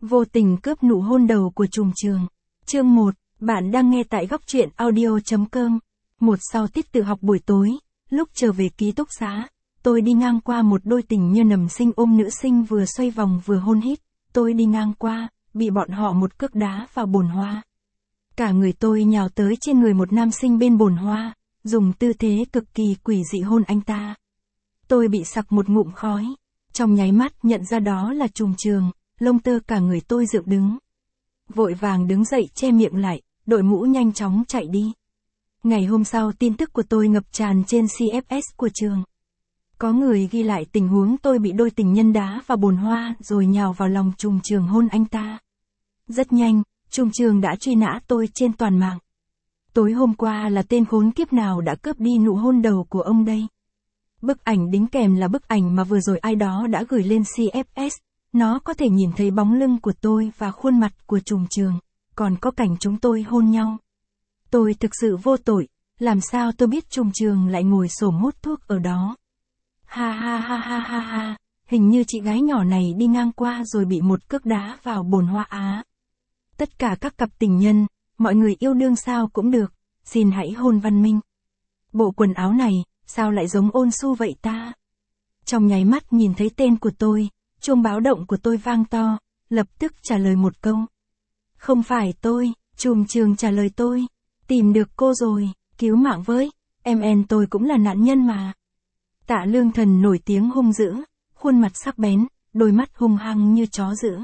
Vô tình cướp nụ hôn đầu của trùm trường. Chương 1, bạn đang nghe tại góc truyện audio.com. Một sau tiết tự học buổi tối, lúc trở về ký túc xá, tôi đi ngang qua một đôi tình như nầm sinh ôm nữ sinh vừa xoay vòng vừa hôn hít. Tôi đi ngang qua, bị bọn họ một cước đá vào bồn hoa. Cả người tôi nhào tới trên người một nam sinh bên bồn hoa, dùng tư thế cực kỳ quỷ dị hôn anh ta. Tôi bị sặc một ngụm khói, trong nháy mắt nhận ra đó là trùm trường, lông tơ cả người tôi dựng đứng. Vội vàng đứng dậy che miệng lại, đội mũ nhanh chóng chạy đi. Ngày hôm sau tin tức của tôi ngập tràn trên CFS của trường. Có người ghi lại tình huống tôi bị đôi tình nhân đá vào bồn hoa rồi nhào vào lòng trùm trường hôn anh ta. Rất nhanh, trùm trường đã truy nã tôi trên toàn mạng. Tối hôm qua là tên khốn kiếp nào đã cướp đi nụ hôn đầu của ông đây? Bức ảnh đính kèm là bức ảnh mà vừa rồi ai đó đã gửi lên CFS. Nó có thể nhìn thấy bóng lưng của tôi và khuôn mặt của trùm trường, còn có cảnh chúng tôi hôn nhau. Tôi thực sự vô tội, làm sao tôi biết trùm trường lại ngồi xổm hút thuốc ở đó. Ha ha ha ha ha ha, hình như chị gái nhỏ này đi ngang qua rồi bị một cước đá vào bồn hoa á. Tất cả các cặp tình nhân, mọi người yêu đương sao cũng được, xin hãy hôn văn minh. Bộ quần áo này, sao lại giống ôn su vậy ta? Trong nháy mắt nhìn thấy tên của tôi, chuông báo động của tôi vang to, lập tức trả lời một câu. Không phải tôi, trùm trường trả lời tôi. Tìm được cô rồi, cứu mạng với, em tôi cũng là nạn nhân mà. Tạ Lương Thần nổi tiếng hung dữ, khuôn mặt sắc bén, đôi mắt hung hăng như chó dữ.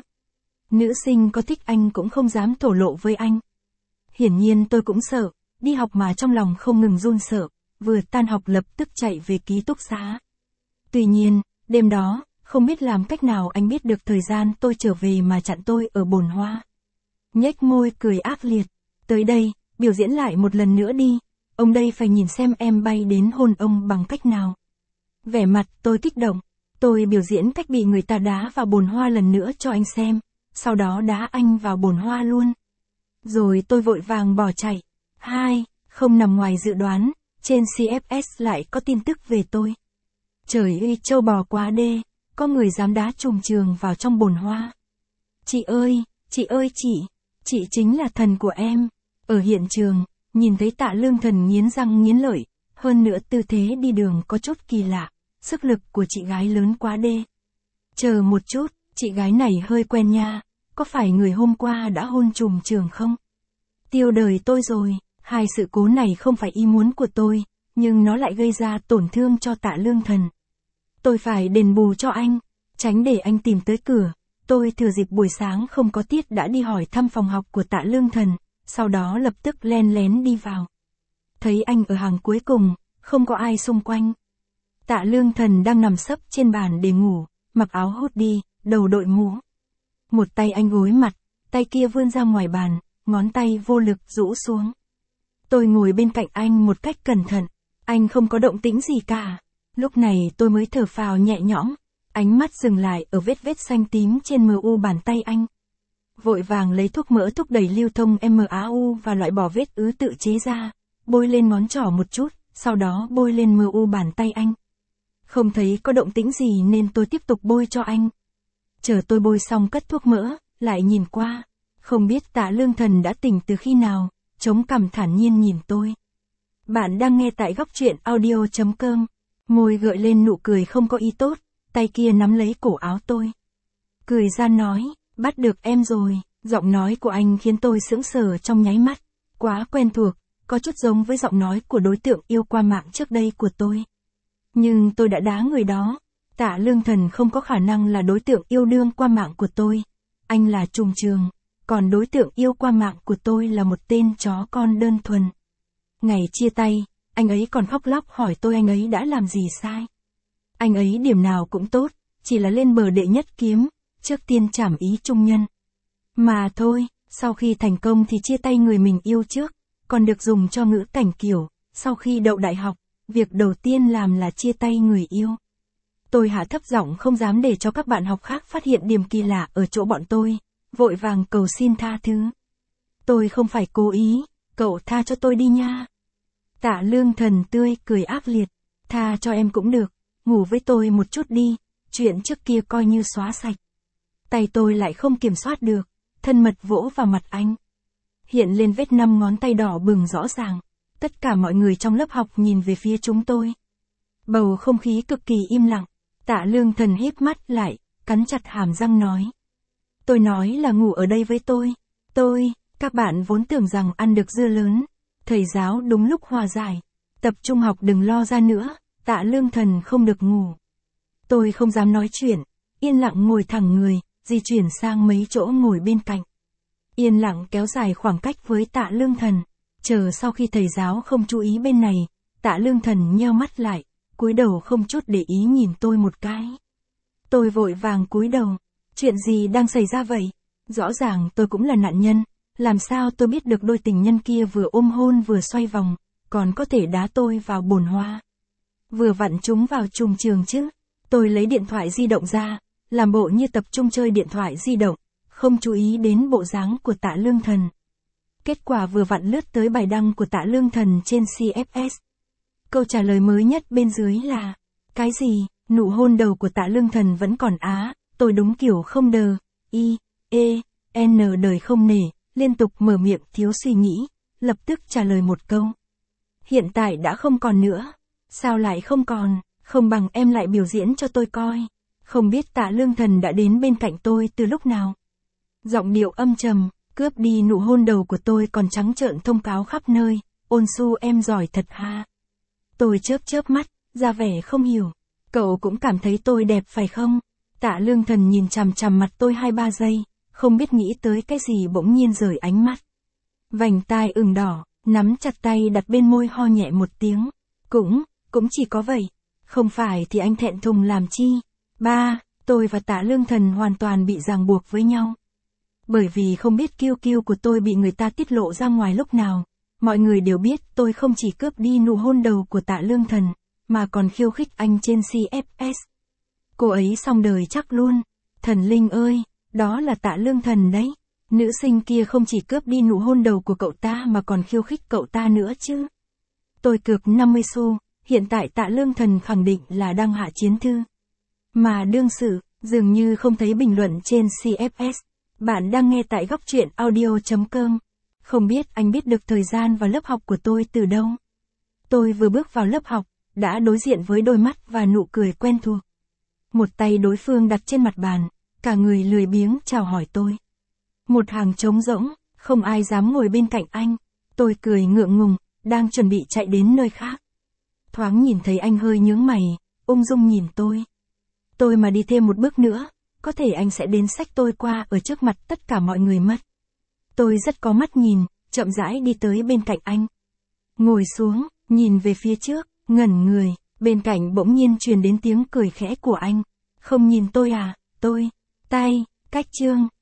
Nữ sinh có thích anh cũng không dám thổ lộ với anh. Hiển nhiên tôi cũng sợ, đi học mà trong lòng không ngừng run sợ, vừa tan học lập tức chạy về ký túc xá. Tuy nhiên, đêm đó, không biết làm cách nào anh biết được thời gian tôi trở về mà chặn tôi ở bồn hoa. Nhếch môi cười ác liệt, tới đây, biểu diễn lại một lần nữa đi, ông đây phải nhìn xem em bay đến hôn ông bằng cách nào. Vẻ mặt tôi kích động, tôi biểu diễn cách bị người ta đá vào bồn hoa lần nữa cho anh xem, sau đó đá anh vào bồn hoa luôn. Rồi tôi vội vàng bỏ chạy. Không nằm ngoài dự đoán, trên CFS lại có tin tức về tôi. Trời ơi trâu bò quá đê, có người dám đá trùm trường vào trong bồn hoa. Chị ơi, chị chính là thần của em. Ở hiện trường, nhìn thấy Tạ Lương Thần nghiến răng nghiến lợi, hơn nữa tư thế đi đường có chút kỳ lạ, sức lực của chị gái lớn quá đê. Chờ một chút, chị gái này hơi quen nha, có phải người hôm qua đã hôn trùm trường không? Tiêu đời tôi rồi, hai sự cố này không phải ý muốn của tôi, nhưng nó lại gây ra tổn thương cho Tạ Lương Thần. Tôi phải đền bù cho anh, tránh để anh tìm tới cửa. Tôi thừa dịp buổi sáng không có tiết đã đi hỏi thăm phòng học của Tạ Lương Thần, sau đó lập tức len lén đi vào. Thấy anh ở hàng cuối cùng, không có ai xung quanh. Tạ Lương Thần đang nằm sấp trên bàn để ngủ, mặc áo hoodie, đầu đội mũ. Một tay anh gối mặt, tay kia vươn ra ngoài bàn, ngón tay vô lực rũ xuống. Tôi ngồi bên cạnh anh một cách cẩn thận, anh không có động tĩnh gì cả. Lúc này tôi mới thở phào nhẹ nhõm, ánh mắt dừng lại ở vết xanh tím trên MU bàn tay anh. Vội vàng lấy thuốc mỡ thúc đẩy lưu thông MAU và loại bỏ vết ứ tự chế ra, bôi lên ngón trỏ một chút, sau đó bôi lên MU bàn tay anh. Không thấy có động tĩnh gì nên tôi tiếp tục bôi cho anh. Chờ tôi bôi xong cất thuốc mỡ, lại nhìn qua, không biết Tạ Lương Thần đã tỉnh từ khi nào, chống cằm thản nhiên nhìn tôi. Bạn đang nghe tại góc truyện audio.com. Môi gợi lên nụ cười không có ý tốt, tay kia nắm lấy cổ áo tôi. Cười ra nói, bắt được em rồi, giọng nói của anh khiến tôi sững sờ trong nháy mắt, quá quen thuộc, có chút giống với giọng nói của đối tượng yêu qua mạng trước đây của tôi. Nhưng tôi đã đá người đó, Tạ Lương Thần không có khả năng là đối tượng yêu đương qua mạng của tôi, anh là trùm trường, còn đối tượng yêu qua mạng của tôi là một tên chó con đơn thuần. Ngày chia tay, anh ấy còn khóc lóc hỏi tôi anh ấy đã làm gì sai. Anh ấy điểm nào cũng tốt, chỉ là lên bờ đệ nhất kiếm, trước tiên trảm ý trung nhân. Mà thôi, sau khi thành công thì chia tay người mình yêu trước, còn được dùng cho ngữ cảnh kiểu, sau khi đậu đại học, việc đầu tiên làm là chia tay người yêu. Tôi hạ thấp giọng không dám để cho các bạn học khác phát hiện điểm kỳ lạ ở chỗ bọn tôi, vội vàng cầu xin tha thứ. Tôi không phải cố ý, cậu tha cho tôi đi nha. Tạ Lương Thần tươi cười ác liệt, tha cho em cũng được, ngủ với tôi một chút đi, chuyện trước kia coi như xóa sạch. tay tôi lại không kiểm soát được, thân mật vỗ vào mặt anh. Hiện lên vết 5 ngón tay đỏ bừng rõ ràng. Tất cả mọi người trong lớp học nhìn về phía chúng tôi. Bầu không khí cực kỳ im lặng. Tạ Lương Thần híp mắt lại, cắn chặt hàm răng nói. Tôi nói là ngủ ở đây với tôi. Các bạn vốn tưởng rằng ăn được dưa lớn. Thầy giáo đúng lúc hòa giải. Tập trung học đừng lo ra nữa, Tạ Lương Thần không được ngủ. Tôi không dám nói chuyện, yên lặng ngồi thẳng người, di chuyển sang mấy chỗ ngồi bên cạnh. Yên lặng kéo dài khoảng cách với Tạ Lương Thần. Chờ sau khi thầy giáo không chú ý bên này, Tạ Lương Thần nheo mắt lại, cúi đầu không chút để ý nhìn tôi một cái. Tôi vội vàng cúi đầu. Chuyện gì đang xảy ra vậy? Rõ ràng tôi cũng là nạn nhân. Làm sao tôi biết được đôi tình nhân kia vừa ôm hôn vừa xoay vòng, còn có thể đá tôi vào bồn hoa. Vừa vặn chúng vào trùng trường chứ. Tôi lấy điện thoại di động ra, làm bộ như tập trung chơi điện thoại di động, không chú ý đến bộ dáng của Tạ Lương Thần. Kết quả vừa vặn lướt tới bài đăng của Tạ Lương Thần trên CFS. Câu trả lời mới nhất bên dưới là, cái gì, nụ hôn đầu của Tạ Lương Thần vẫn còn á, tôi đúng kiểu không đờ, đời không nể, liên tục mở miệng thiếu suy nghĩ, lập tức trả lời một câu. Hiện tại đã không còn nữa. Sao lại không còn, không bằng em lại biểu diễn cho tôi coi. Không biết Tạ Lương Thần đã đến bên cạnh tôi từ lúc nào. Giọng điệu âm trầm, cướp đi nụ hôn đầu của tôi còn trắng trợn thông cáo khắp nơi, ôn su em giỏi thật ha. Tôi chớp mắt, ra vẻ không hiểu. Cậu cũng cảm thấy tôi đẹp phải không? Tạ Lương Thần nhìn chằm chằm mặt tôi 2-3 giây, không biết nghĩ tới cái gì bỗng nhiên rời ánh mắt. Vành tai ửng đỏ, nắm chặt tay đặt bên môi ho nhẹ một tiếng. Cũng chỉ có vậy. Không phải thì anh thẹn thùng làm chi? Tôi và Tạ Lương Thần hoàn toàn bị ràng buộc với nhau. Bởi vì không biết kiêu kiêu của tôi bị người ta tiết lộ ra ngoài lúc nào. Mọi người đều biết tôi không chỉ cướp đi nụ hôn đầu của Tạ Lương Thần, mà còn khiêu khích anh trên CFS. Cô ấy xong đời chắc luôn. Thần linh ơi, đó là Tạ Lương Thần đấy. Nữ sinh kia không chỉ cướp đi nụ hôn đầu của cậu ta mà còn khiêu khích cậu ta nữa chứ. Tôi cược 50 xu, hiện tại Tạ Lương Thần khẳng định là đang hạ chiến thư. Mà đương sự, dường như không thấy bình luận trên CFS. Bạn đang nghe tại góc truyện audio.com. Không biết anh biết được thời gian vào lớp học của tôi từ đâu. Tôi vừa bước vào lớp học, đã đối diện với đôi mắt và nụ cười quen thuộc. Một tay đối phương đặt trên mặt bàn, cả người lười biếng chào hỏi tôi. Một hàng trống rỗng, không ai dám ngồi bên cạnh anh. Tôi cười ngượng ngùng, đang chuẩn bị chạy đến nơi khác. Thoáng nhìn thấy anh hơi nhướng mày, ung dung nhìn tôi. Tôi mà đi thêm một bước nữa, có thể anh sẽ đến xách tôi qua ở trước mặt tất cả mọi người mất. Tôi rất có mắt nhìn, chậm rãi đi tới bên cạnh anh. Ngồi xuống, nhìn về phía trước, ngẩn người, bên cạnh bỗng nhiên truyền đến tiếng cười khẽ của anh. Không nhìn tôi à, cách Trương,